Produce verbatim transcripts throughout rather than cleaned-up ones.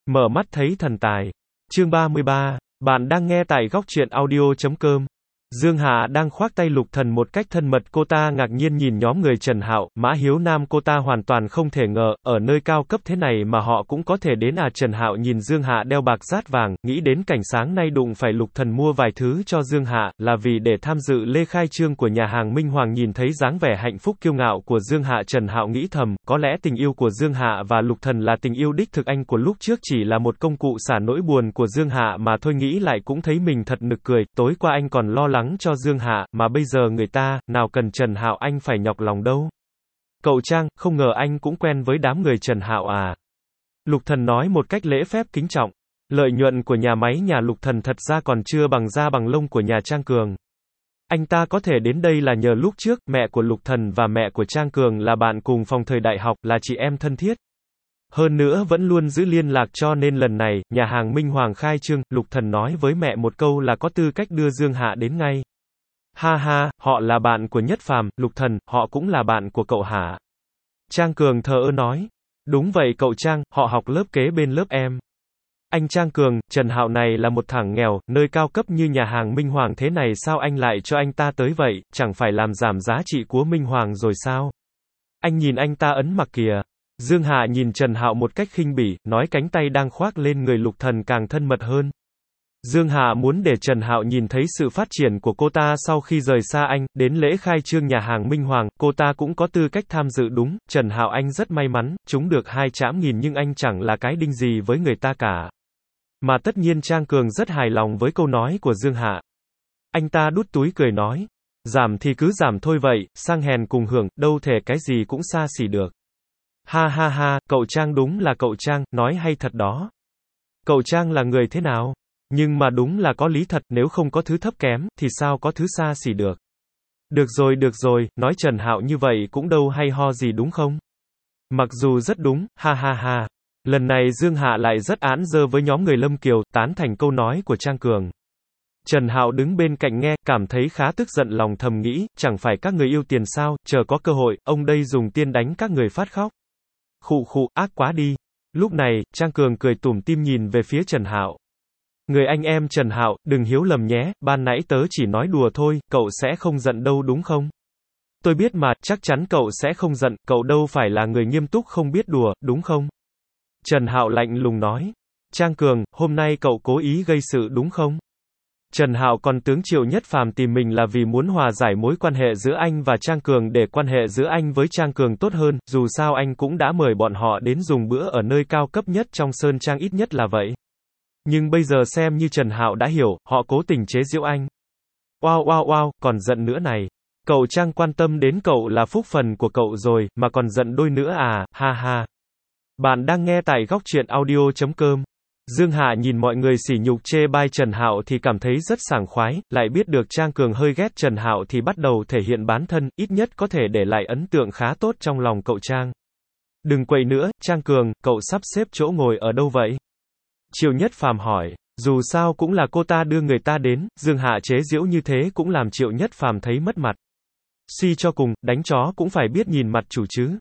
Mở mắt thấy thần tài. Chương ba mươi ba. Bạn đang nghe tại góc truyện audio chấm com. Dương Hạ đang khoác tay Lục Thần một cách thân mật, cô ta ngạc nhiên nhìn nhóm người Trần Hạo, Mã Hiếu Nam, cô ta hoàn toàn không thể ngờ, ở nơi cao cấp thế này mà họ cũng có thể đến à. Trần Hạo nhìn Dương Hạ đeo bạc rát vàng, nghĩ đến cảnh sáng nay đụng phải Lục Thần mua vài thứ cho Dương Hạ, là vì để tham dự lễ khai trương của nhà hàng Minh Hoàng. Nhìn thấy dáng vẻ hạnh phúc kiêu ngạo của Dương Hạ, Trần Hạo nghĩ thầm, có lẽ tình yêu của Dương Hạ và Lục Thần là tình yêu đích thực, anh của lúc trước chỉ là một công cụ xả nỗi buồn của Dương Hạ mà thôi. Nghĩ lại cũng thấy mình thật nực cười, tối qua anh còn lo lắng cho Dương Hạ, mà bây giờ người ta, nào cần Trần Hạo anh phải nhọc lòng đâu. Cậu Trang, không ngờ anh cũng quen với đám người Trần Hạo à? Lục Thần nói một cách lễ phép kính trọng. Lợi nhuận của nhà máy nhà Lục Thần thật ra còn chưa bằng da bằng lông của nhà Trang Cường. Anh ta có thể đến đây là nhờ lúc trước, mẹ của Lục Thần và mẹ của Trang Cường là bạn cùng phòng thời đại học, là chị em thân thiết. Hơn nữa vẫn luôn giữ liên lạc, cho nên lần này, nhà hàng Minh Hoàng khai trương, Lục Thần nói với mẹ một câu là có tư cách đưa Dương Hạ đến ngay. Ha ha, họ là bạn của Nhất Phàm, Lục Thần, họ cũng là bạn của cậu hả? Trang Cường thờ ơ nói. Đúng vậy cậu Trang, họ học lớp kế bên lớp em. Anh Trang Cường, Trần Hạo này là một thằng nghèo, nơi cao cấp như nhà hàng Minh Hoàng thế này sao anh lại cho anh ta tới vậy, chẳng phải làm giảm giá trị của Minh Hoàng rồi sao? Anh nhìn anh ta ấn mặc kìa. Dương Hạ nhìn Trần Hạo một cách khinh bỉ, nói, cánh tay đang khoác lên người Lục Thần càng thân mật hơn. Dương Hạ muốn để Trần Hạo nhìn thấy sự phát triển của cô ta sau khi rời xa anh, đến lễ khai trương nhà hàng Minh Hoàng, cô ta cũng có tư cách tham dự. Đúng, Trần Hạo anh rất may mắn, trúng được hai trảm nghìn, nhưng anh chẳng là cái đinh gì với người ta cả. Mà tất nhiên Trang Cường rất hài lòng với câu nói của Dương Hạ. Anh ta đút túi cười nói, giảm thì cứ giảm thôi vậy, sang hèn cùng hưởng, đâu thể cái gì cũng xa xỉ được. Ha ha ha, cậu Trang đúng là cậu Trang, nói hay thật đó. Cậu Trang là người thế nào? Nhưng mà đúng là có lý thật, nếu không có thứ thấp kém, thì sao có thứ xa xỉ được. Được rồi được rồi, nói Trần Hạo như vậy cũng đâu hay ho gì đúng không? Mặc dù rất đúng, ha ha ha. Lần này Dương Hạ lại rất án dơ với nhóm người Lâm Kiều, tán thành câu nói của Trang Cường. Trần Hạo đứng bên cạnh nghe, cảm thấy khá tức giận, lòng thầm nghĩ, chẳng phải các người yêu tiền sao, chờ có cơ hội, ông đây dùng tiền đánh các người phát khóc. Khụ khụ, ác quá đi. Lúc này, Trang Cường cười tủm tỉm nhìn về phía Trần Hạo. Người anh em Trần Hạo, đừng hiểu lầm nhé, ban nãy tớ chỉ nói đùa thôi, cậu sẽ không giận đâu đúng không? Tôi biết mà, chắc chắn cậu sẽ không giận, cậu đâu phải là người nghiêm túc không biết đùa, đúng không? Trần Hạo lạnh lùng nói. Trang Cường, hôm nay cậu cố ý gây sự đúng không? Trần Hạo còn tướng Triệu Nhất Phàm tìm mình là vì muốn hòa giải mối quan hệ giữa anh và Trang Cường, để quan hệ giữa anh với Trang Cường tốt hơn, dù sao anh cũng đã mời bọn họ đến dùng bữa ở nơi cao cấp nhất trong Sơn Trang, ít nhất là vậy. Nhưng bây giờ xem như Trần Hạo đã hiểu, họ cố tình chế giễu anh. Oao oao oao, còn giận nữa này. Cậu Trang quan tâm đến cậu là phúc phần của cậu rồi, mà còn giận đôi nữa à, ha ha. Bạn đang nghe tại góc truyện audio chấm com. Dương Hạ nhìn mọi người sỉ nhục chê bai Trần Hạo thì cảm thấy rất sảng khoái, lại biết được Trang Cường hơi ghét Trần Hạo thì bắt đầu thể hiện bản thân, ít nhất có thể để lại ấn tượng khá tốt trong lòng cậu Trang. Đừng quậy nữa, Trang Cường, cậu sắp xếp chỗ ngồi ở đâu vậy? Triệu Nhất Phàm hỏi. Dù sao cũng là cô ta đưa người ta đến, Dương Hạ chế giễu như thế cũng làm Triệu Nhất Phàm thấy mất mặt. Suy cho cùng, đánh chó cũng phải biết nhìn mặt chủ chứ.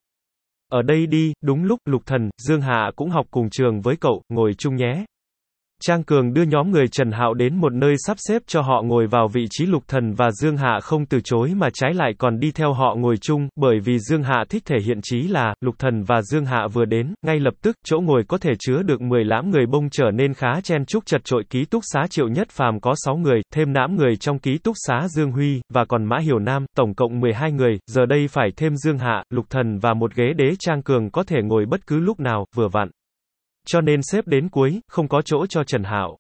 Ở đây đi, đúng lúc, Lục Thần, Dương Hạ cũng học cùng trường với cậu, ngồi chung nhé. Trang Cường đưa nhóm người Trần Hạo đến một nơi sắp xếp cho họ ngồi vào vị trí. Lục Thần và Dương Hạ không từ chối mà trái lại còn đi theo họ ngồi chung, bởi vì Dương Hạ thích thể hiện chí là, Lục Thần và Dương Hạ vừa đến, ngay lập tức, chỗ ngồi có thể chứa được mười lãm người, bông trở nên khá chen chúc chật chội. Ký túc xá Triệu Nhất Phàm có sáu người, thêm lãm người trong ký túc xá Dương Huy, và còn Mã Hiểu Nam, tổng cộng mười hai người, giờ đây phải thêm Dương Hạ, Lục Thần và một ghế đế. Trang Cường có thể ngồi bất cứ lúc nào, vừa vặn. Cho nên xếp đến cuối, không có chỗ cho Trần Hạo.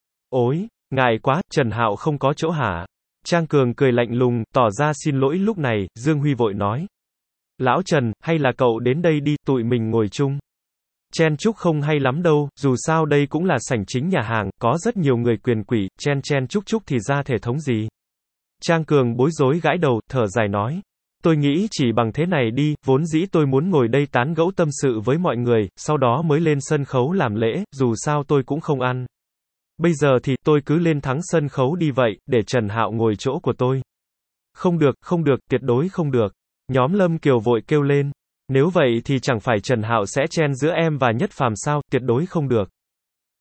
Ôi, ngại quá, Trần Hạo không có chỗ hả? Trang Cường cười lạnh lùng, tỏ ra xin lỗi. Lúc này, Dương Huy vội nói. Lão Trần, hay là cậu đến đây đi, tụi mình ngồi chung. Chen chúc không hay lắm đâu, dù sao đây cũng là sảnh chính nhà hàng, có rất nhiều người quyền quỷ, chen chen chúc chúc thì ra thể thống gì. Trang Cường bối rối gãi đầu, thở dài nói. Tôi nghĩ chỉ bằng thế này đi, vốn dĩ tôi muốn ngồi đây tán gẫu tâm sự với mọi người, sau đó mới lên sân khấu làm lễ, dù sao tôi cũng không ăn. Bây giờ thì, tôi cứ lên thắng sân khấu đi vậy, để Trần Hạo ngồi chỗ của tôi. Không được, không được, tuyệt đối không được. Nhóm Lâm Kiều vội kêu lên. Nếu vậy thì chẳng phải Trần Hạo sẽ chen giữa em và Nhất Phàm sao, tuyệt đối không được.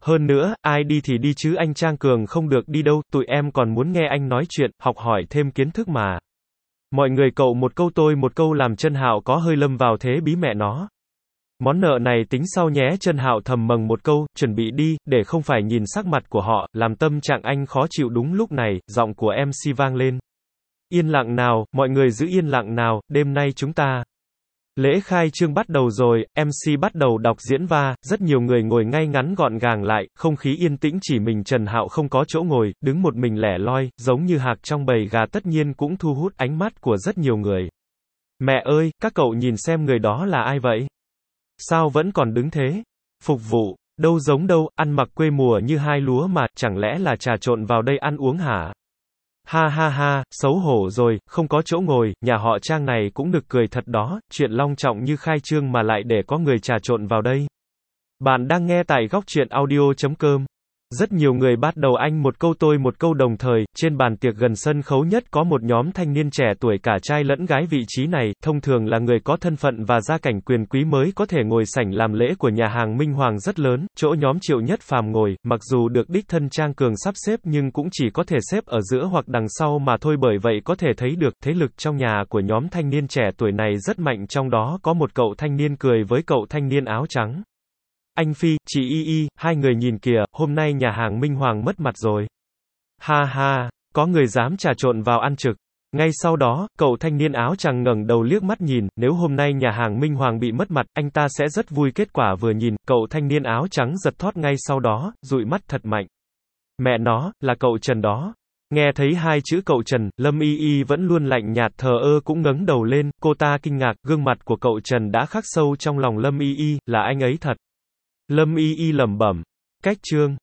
Hơn nữa, ai đi thì đi chứ anh Trang Cường không được đi đâu, tụi em còn muốn nghe anh nói chuyện, học hỏi thêm kiến thức mà. Mọi người cậu một câu tôi một câu làm Trân Hạo có hơi lâm vào thế bí mẹ nó. Món nợ này tính sau nhé. Trân Hạo thầm mầng một câu, chuẩn bị đi, để không phải nhìn sắc mặt của họ, làm tâm trạng anh khó chịu. Đúng lúc này, giọng của em xê vang lên. Yên lặng nào, mọi người giữ yên lặng nào, đêm nay chúng ta. Lễ khai trương bắt đầu rồi, em xê bắt đầu đọc diễn va, rất nhiều người ngồi ngay ngắn gọn gàng lại, không khí yên tĩnh chỉ mình Trần Hạo không có chỗ ngồi, đứng một mình lẻ loi, giống như hạc trong bầy gà tất nhiên cũng thu hút ánh mắt của rất nhiều người. Mẹ ơi, các cậu nhìn xem người đó là ai vậy? Sao vẫn còn đứng thế? Phục vụ, đâu giống đâu, ăn mặc quê mùa như hai lúa mà, chẳng lẽ là trà trộn vào đây ăn uống hả? Ha ha ha, xấu hổ rồi, không có chỗ ngồi, nhà họ Trang này cũng nực cười thật đó, chuyện long trọng như khai trương mà lại để có người trà trộn vào đây. Bạn đang nghe tại góc truyện audio chấm com. Rất nhiều người bắt đầu anh một câu tôi một câu đồng thời, trên bàn tiệc gần sân khấu nhất có một nhóm thanh niên trẻ tuổi cả trai lẫn gái. Vị trí này, thông thường là người có thân phận và gia cảnh quyền quý mới có thể ngồi sảnh làm lễ của nhà hàng Minh Hoàng rất lớn, chỗ nhóm Triệu Nhất Phàm ngồi, mặc dù được đích thân Trang Cường sắp xếp nhưng cũng chỉ có thể xếp ở giữa hoặc đằng sau mà thôi. Bởi vậy có thể thấy được, thế lực trong nhà của nhóm thanh niên trẻ tuổi này rất mạnh. Trong đó có một cậu thanh niên cười với cậu thanh niên áo trắng. Anh Phi, chị Y Y, hai người nhìn kìa, hôm nay nhà hàng Minh Hoàng mất mặt rồi. Ha ha, có người dám trà trộn vào ăn trực. Ngay sau đó, cậu thanh niên áo trắng ngẩng đầu liếc mắt nhìn, nếu hôm nay nhà hàng Minh Hoàng bị mất mặt, anh ta sẽ rất vui. Kết quả vừa nhìn, cậu thanh niên áo trắng giật thót ngay sau đó, dụi mắt thật mạnh. Mẹ nó, là cậu Trần đó. Nghe thấy hai chữ cậu Trần, Lâm Y Y vẫn luôn lạnh nhạt thờ ơ cũng ngẩng đầu lên, cô ta kinh ngạc, gương mặt của cậu Trần đã khắc sâu trong lòng Lâm Y Y, là anh ấy thật. Lâm Y Y lẩm bẩm, cách chương